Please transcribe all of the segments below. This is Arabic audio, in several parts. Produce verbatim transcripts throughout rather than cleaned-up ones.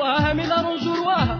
جرواها ميلارون جرواها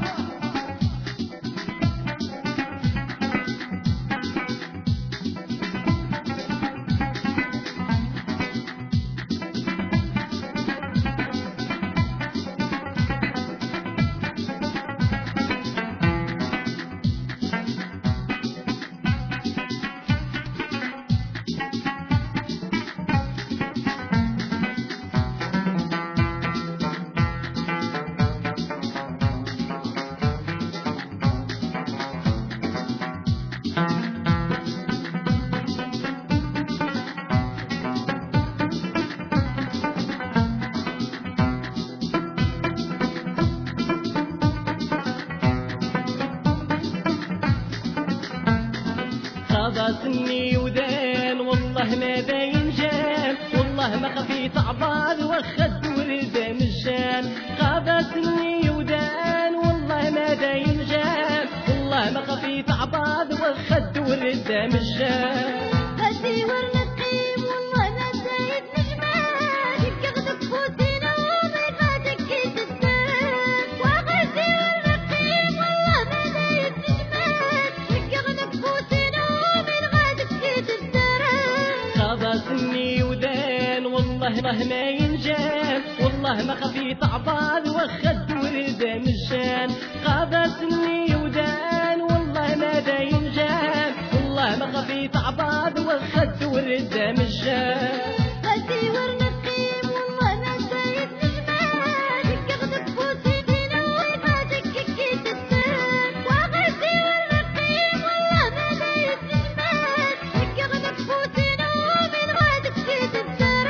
خاضتني ودان والله ما باين جان، والله ما خفيت عباد واخد ورده مجان. خاضتني ودان والله ما باين جان، والله ما خفيت عباد واخد ورده مجان. غادي ورنقيم والله ما زايد نجمان، يكغدك فوتينا وما غادك كيتدان. وغادي ورنقيم والله ما زايد نجمان، يكغدك فوتينا وما غادك كيتدان. خاضتني ودان والله ما ينجان، والله ما خفيت عباد واخد ورده مجان. خاضتني ودان والله ما ينجان، والله ما خفيت عباد واخد ورده مجان. غادي ورنقيم والله ما زايد نجمان، يكغدك فوتينا وما غادك كيتدان. وغادي ورنقيم والله ما زايد نجمان، يكغدك فوتينا وما غادك كيتدان.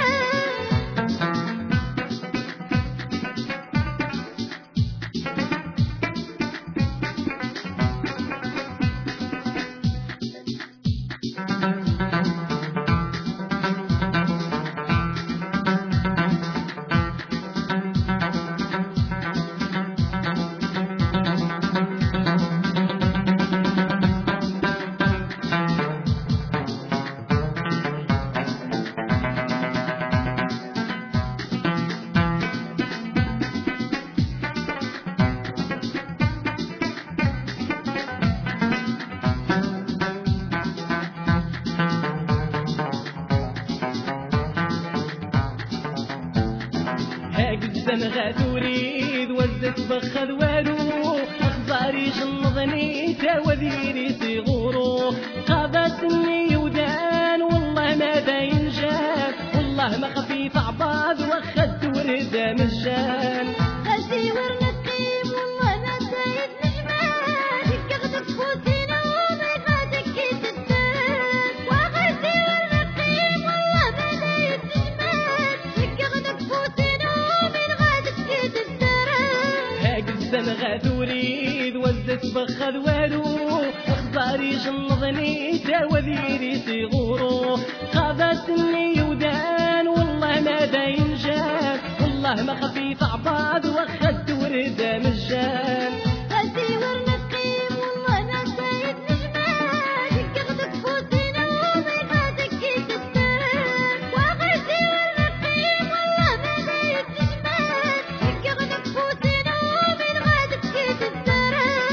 هاكزن غاتوريد وزت بخذ والو، اخباري جنضني تاوذيري صغورو. خاضتني ودان والله ما باين جان، والله ما خفيت عباد واخد ورده مجان. غادي ورنقيم والله ما زايد نجمان، يكغدك فوتينا وما غادك كيتدان. وغادي ورنقيم والله ما زايد نجمان، يكغدك فوتينا وما غادك كيتدان. هاكزن غاتوريد وزت بخذ والو، اخباري جنضني تاوذيري صغورو. خاضتني ودان والله ما باين جان، والله ما خفيت عباد واخد ورده مجان. غادي ورنقيم والله ما زايد نجمان، يكغدك فوتينا وما غادك كيتدان. وغادي ورنقيم والله ما زايد نجمان، يكغدك فوتينا وما غادك كيتدان.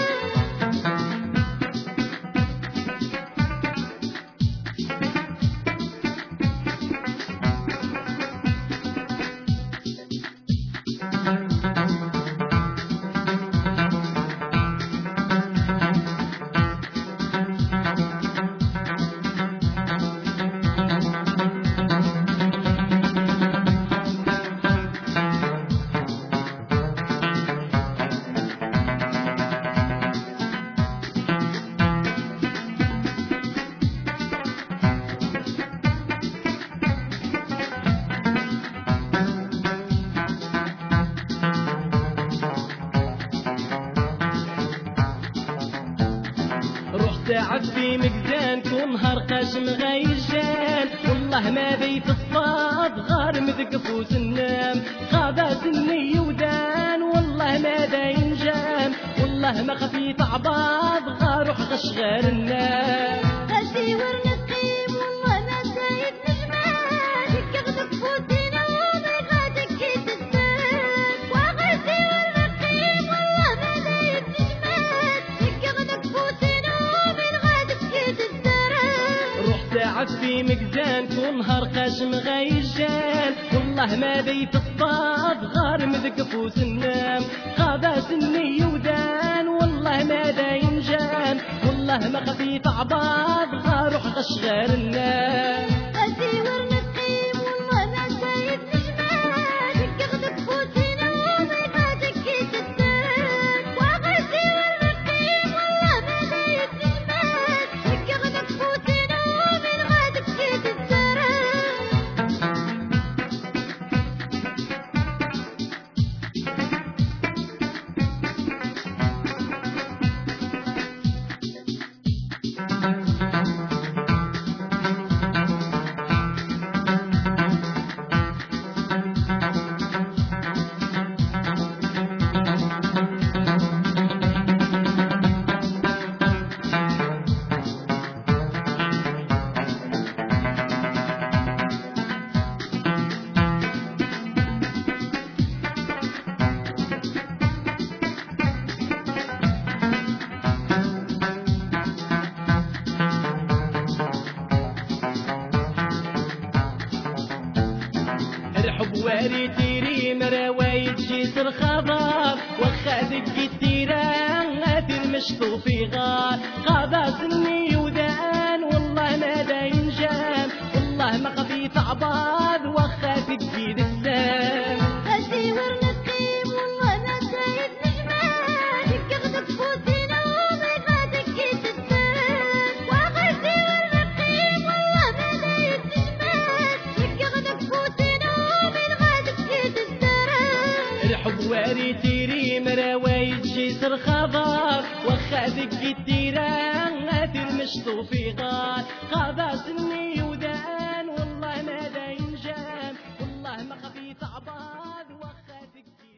تعب في مكزان كون نهار قاشم غيجان، والله ما بيت الصاد غار مذقف النام. خاضتني ودان والله ما باين جان، والله ما خفيت عباد غار روح غشغال النام. غادي ورنقيم والله ما زايد نجمان، يكغدك فوتينا وما غادك كيتدان. وغادي ورنقيم نهار قاشم غيجان والله ما بيت الصاد غار مذقف وسنام غابة سني ودان والله ما داين جان والله ما خفيف عباد غار روح غشغار النام واري تيري مراوي جيس الخضار وخادك التيران غادي المشطو في غار غابة سني ودان والله ما داين جام والله ما خفيف عباد وخافك جيد السام واري تيري مراوي جيس الخضار وخادك التيران غادي المشطو في غار غابة سني ودان